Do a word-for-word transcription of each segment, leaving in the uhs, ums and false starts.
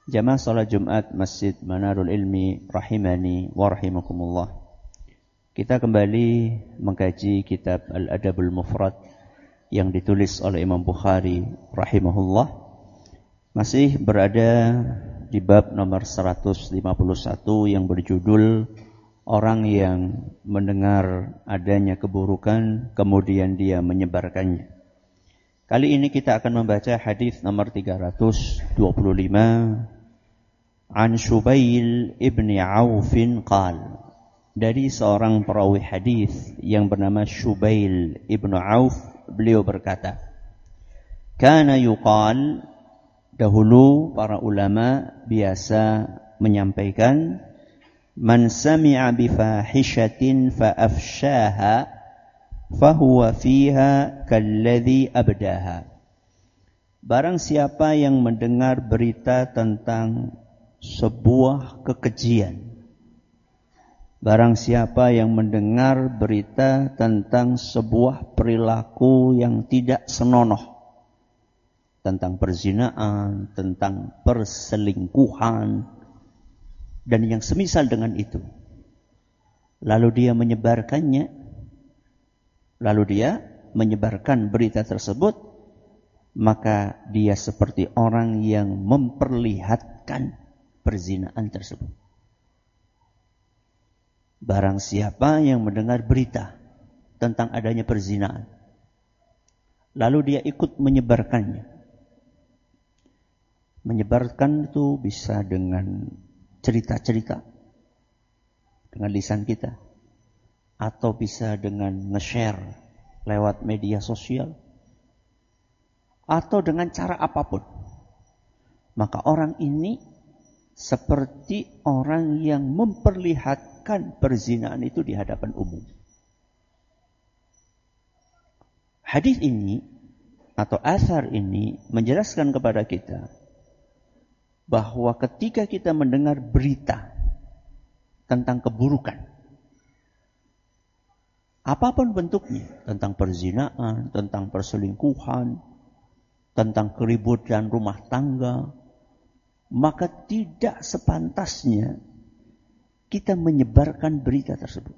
Jamaah salat Jumat Masjid Manarul Ilmi rahimani wa rahimakumullah. Kita kembali mengkaji kitab Al-Adabul Mufrad yang ditulis oleh Imam Bukhari rahimahullah. Masih berada di bab nomor seratus lima puluh satu yang berjudul orang yang mendengar adanya keburukan kemudian dia menyebarkannya. Kali ini kita akan membaca hadis nomor tiga ratus dua puluh lima. An Shubail ibni Aufin qal, dari seorang perawi hadis yang bernama Shubail ibnu Auf, beliau berkata, kana yuqal, dahulu para ulama biasa menyampaikan, man sami'a bifahishatin faafshaha fahuwa fiha kalladhi abdaha. Barang siapa yang mendengar berita tentang sebuah kekejian, barang siapa yang mendengar berita tentang sebuah perilaku yang tidak senonoh, tentang perzinaan, tentang perselingkuhan, dan yang semisal dengan itu, lalu dia menyebarkannya, lalu dia menyebarkan berita tersebut, maka dia seperti orang yang memperlihatkan perzinaan tersebut. Barang siapa yang mendengar berita tentang adanya perzinaan, lalu dia ikut menyebarkannya. Menyebarkan itu bisa dengan cerita-cerita, dengan lisan kita, atau bisa dengan nge-share lewat media sosial, atau dengan cara apapun. Maka orang ini seperti orang yang memperlihatkan perzinaan itu di hadapan umum. Hadis ini atau asar ini menjelaskan kepada kita bahwa ketika kita mendengar berita tentang keburukan, apapun bentuknya, tentang perzinaan, tentang perselingkuhan, tentang keributan rumah tangga, maka tidak sepantasnya kita menyebarkan berita tersebut.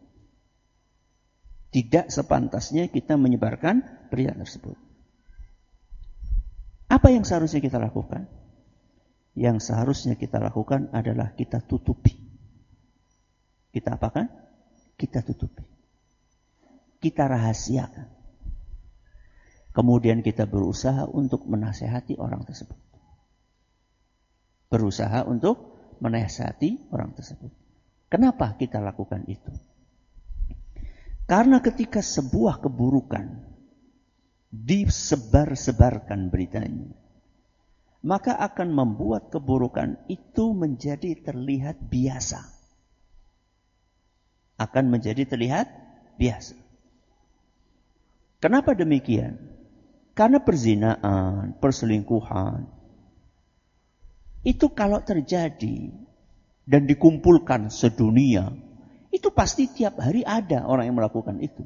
Tidak sepantasnya kita menyebarkan berita tersebut. Apa yang seharusnya kita lakukan? Yang seharusnya kita lakukan adalah kita tutupi. Kita apakan? Kita tutupi. Kita rahasiakan. Kemudian kita berusaha untuk menasihati orang tersebut. Berusaha untuk menasihati orang tersebut. Kenapa kita lakukan itu? Karena ketika sebuah keburukan disebar-sebarkan beritanya, maka akan membuat keburukan itu menjadi terlihat biasa. Akan menjadi terlihat biasa. Kenapa demikian? Karena perzinaan, perselingkuhan, itu kalau terjadi dan dikumpulkan sedunia, itu pasti tiap hari ada orang yang melakukan itu.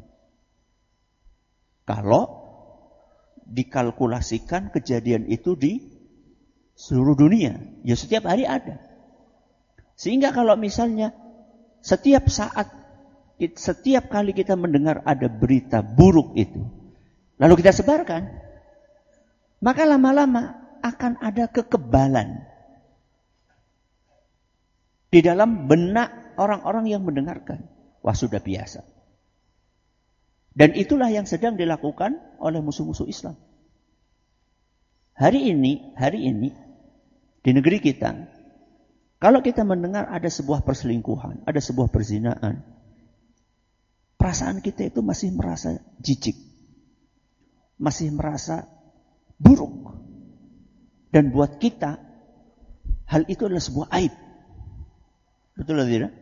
Kalau dikalkulasikan kejadian itu di seluruh dunia, ya setiap hari ada. Sehingga kalau misalnya setiap saat, setiap kali kita mendengar ada berita buruk itu, lalu kita sebarkan, maka lama-lama akan ada kekebalan di dalam benak orang-orang yang mendengarkan. Wah, sudah biasa. Dan itulah yang sedang dilakukan oleh musuh-musuh Islam. Hari ini, hari ini, di negeri kita, kalau kita mendengar ada sebuah perselingkuhan, ada sebuah perzinaan, perasaan kita itu masih merasa jijik. Masih merasa buruk. Dan buat kita, hal itu adalah sebuah aib. Betul atau tidak?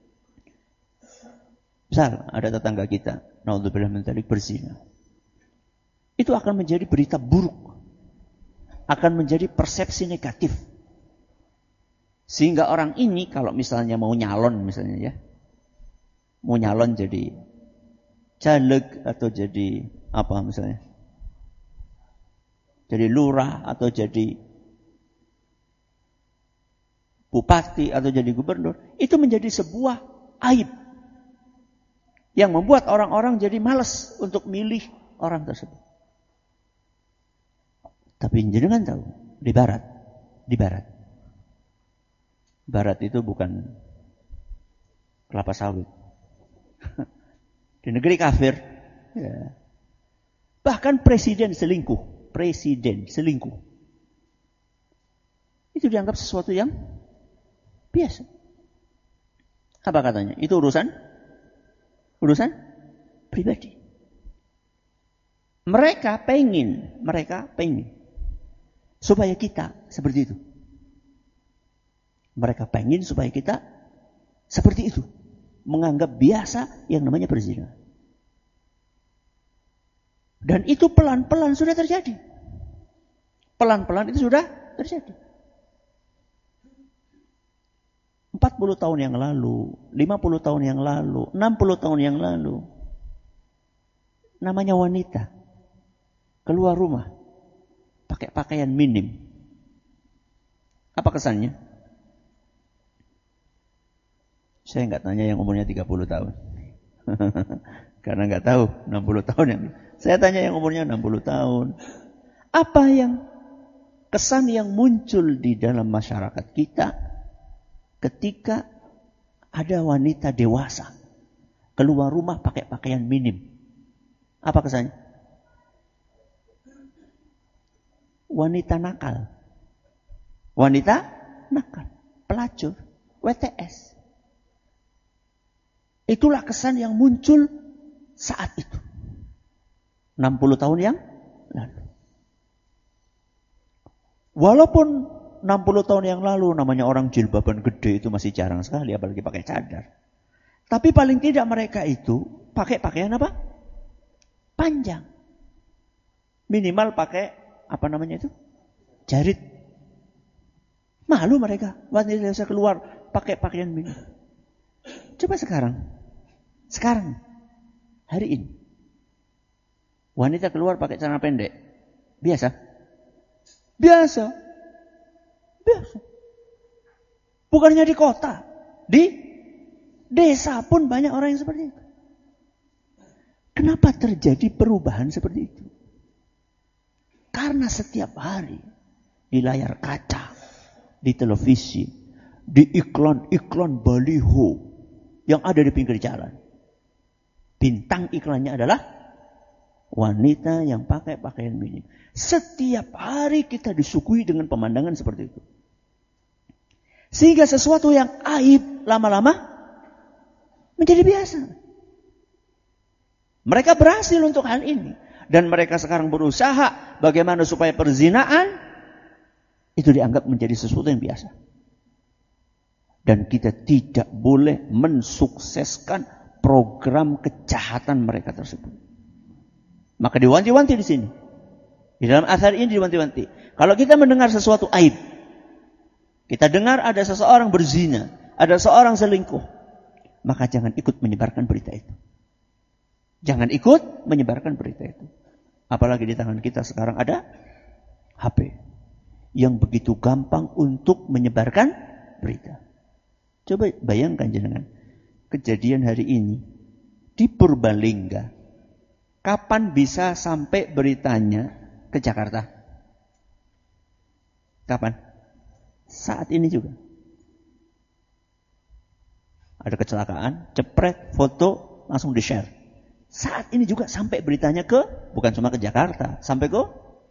Misal ada tetangga kita, naudzubillah min dzalik, berzina. Itu akan menjadi berita buruk. Akan menjadi persepsi negatif. Sehingga orang ini kalau misalnya mau nyalon misalnya ya. Mau nyalon jadi caleg atau jadi apa misalnya. Jadi lurah atau jadi bupati atau jadi gubernur, itu menjadi sebuah aib yang membuat orang-orang jadi malas untuk milih orang tersebut. Tapi jenengan tahu, di barat, di barat. Barat itu bukan kelapa sawit. Di negeri kafir, ya. Bahkan presiden selingkuh, presiden selingkuh. Itu dianggap sesuatu yang biasa. Apa katanya? Itu urusan urusan pribadi. Mereka pengen, mereka pengen supaya kita seperti itu. Mereka pengen supaya kita seperti itu. Menganggap biasa yang namanya berzina. Dan itu pelan-pelan sudah terjadi. Pelan-pelan itu sudah terjadi. empat puluh tahun yang lalu, lima puluh tahun yang lalu, enam puluh tahun yang lalu. Namanya wanita. Keluar rumah. Pakai pakaian minim. Apa kesannya? Saya nggak tanya yang umurnya tiga puluh tahun. Karena nggak tahu enam puluh tahun yang. Saya tanya yang umurnya enam puluh tahun. Apa yang kesan yang muncul di dalam masyarakat kita ketika ada wanita dewasa keluar rumah pakai pakaian minim? Apa kesannya? Wanita nakal. Wanita nakal. Pelacur. W T S. Itulah kesan yang muncul saat itu. enam puluh tahun yang lalu. Walaupun enam puluh tahun yang lalu namanya orang jilbaban gede itu masih jarang sekali, apalagi pakai cadar. Tapi paling tidak mereka itu pakai pakaian apa? Panjang. Minimal pakai apa namanya itu? Jarit. Malu mereka. Wanita dewasa keluar pakai pakaian minim. Coba sekarang. Sekarang. Hari ini. Wanita keluar pakai celana pendek. Biasa? Biasa. Biasa. Bukannya di kota. Di desa pun banyak orang yang seperti itu. Kenapa terjadi perubahan seperti itu? Karena setiap hari di layar kaca, di televisi, di iklan-iklan baliho yang ada di pinggir jalan. Bintang iklannya adalah wanita yang pakai pakaian minim. Setiap hari kita disuguhi dengan pemandangan seperti itu. Sehingga sesuatu yang aib lama-lama menjadi biasa. Mereka berhasil untuk hal ini. Dan mereka sekarang berusaha bagaimana supaya perzinaan itu dianggap menjadi sesuatu yang biasa. Dan kita tidak boleh mensukseskan program kejahatan mereka tersebut. Maka diwanti-wanti di sini. Di dalam athar ini diwanti-wanti. Kalau kita mendengar sesuatu aib, kita dengar ada seseorang berzina, ada seorang selingkuh, maka jangan ikut menyebarkan berita itu. Jangan ikut menyebarkan berita itu. Apalagi di tangan kita sekarang ada H P yang begitu gampang untuk menyebarkan berita. Coba bayangkan jenengan kejadian hari ini di Purbalingga. Kapan bisa sampai beritanya ke Jakarta? Kapan? Saat ini juga. Ada kecelakaan, cepret, foto, langsung di-share. Saat ini juga sampai beritanya ke, bukan cuma ke Jakarta, sampai ke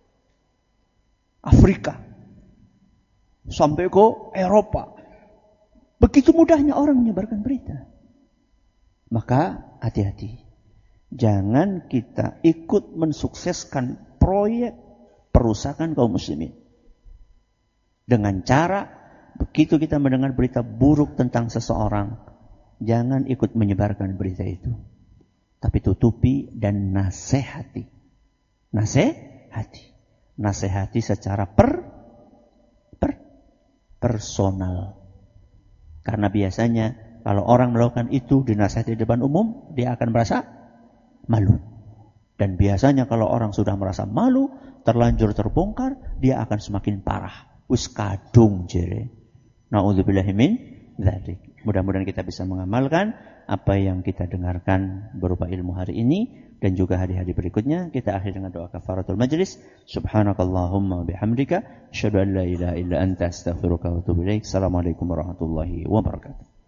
Afrika. Sampai ke Eropa. Begitu mudahnya orang menyebarkan berita. Maka hati-hati. Jangan kita ikut mensukseskan proyek perusakan kaum muslimin. Dengan cara, begitu kita mendengar berita buruk tentang seseorang, jangan ikut menyebarkan berita itu. Tapi tutupi dan nasihati. Nasihati. Nasihati secara per, per personal. Karena biasanya kalau orang melakukan itu dinasihati di depan umum, dia akan merasa malu. Dan biasanya kalau orang sudah merasa malu, terlanjur terbongkar, dia akan semakin parah. Wis kadung jere. Na'udzubillahi min dzalik. Mudah-mudahan kita bisa mengamalkan apa yang kita dengarkan berupa ilmu hari ini dan juga hari-hari berikutnya. Kita akhiri dengan doa kafaratul majlis. Subhanakallahumma bihamdika asyhadu an la ilaha illa anta astaghfiruka wa atubu ilaik. Assalamualaikum warahmatullahi wabarakatuh.